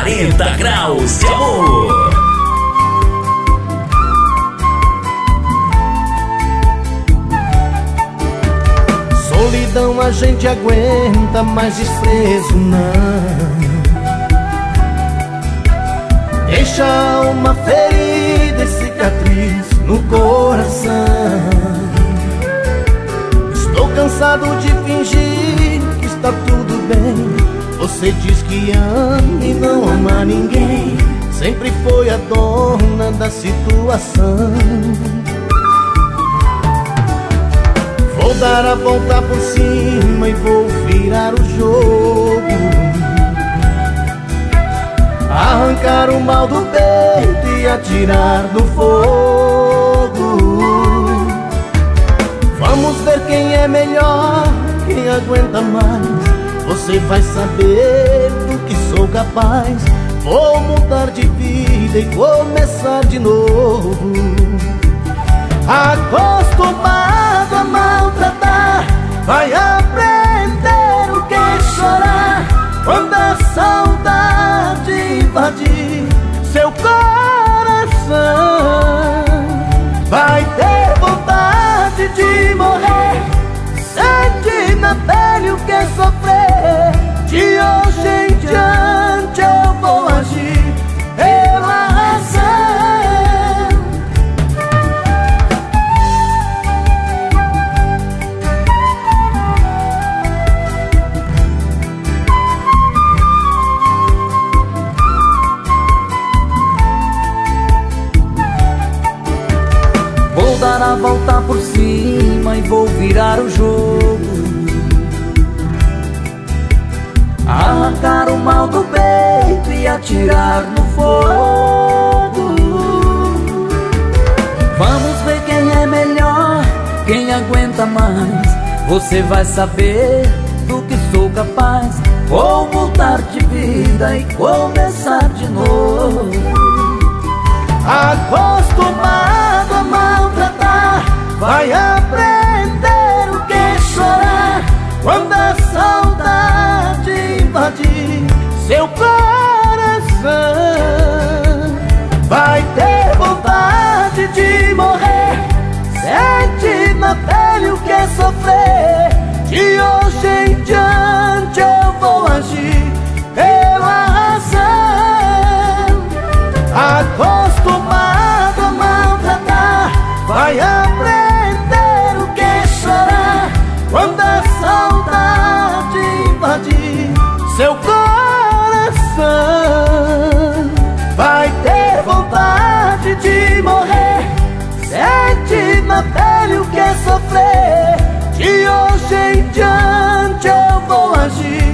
40 graus de amor. Solidão a gente aguenta, mas desprezo não. Deixa uma ferida e cicatriz no coração. Estou cansado de fingir que está tudo bem. Você diz que ama e não ama ninguém. Sempre foi a dona da situação. Vou dar a volta por cima e vou virar o jogo. Arrancar o mal do peito e atirar no fogo. Vamos ver quem é melhor, quem aguenta mais. Você vai saber do que sou capaz. Vou mudar de vida e começar de novo. Acostumado a maltratar, vai aprender o que é chorar. Quando a saudade invadir seu coração, vai ter vontade de morrer. Sente na pele o que é sofrer. De hoje em diante eu vou agir pela razão. Vou dar a volta por cima e vou virar o jogo. Arrancar o mal do peito e atirar no fogo. Vamos ver quem é melhor, quem aguenta mais. Você vai saber do que sou capaz. Vou mudar de vida e começar de novo. Acostumado a maltratar, vai aprender o que é chorar. Quando a saudade invadir seu coração, vai ter vontade de morrer. Sente na pele o que é sofrer. De hoje em diante eu vou agir pela razão. Acostumado a maltratar, vai aprender o que é chorar. Quando a saudade invadir seu coração, vai ter vontade de morrer. Sente na pele o que é sofrer. De hoje em diante eu vou agir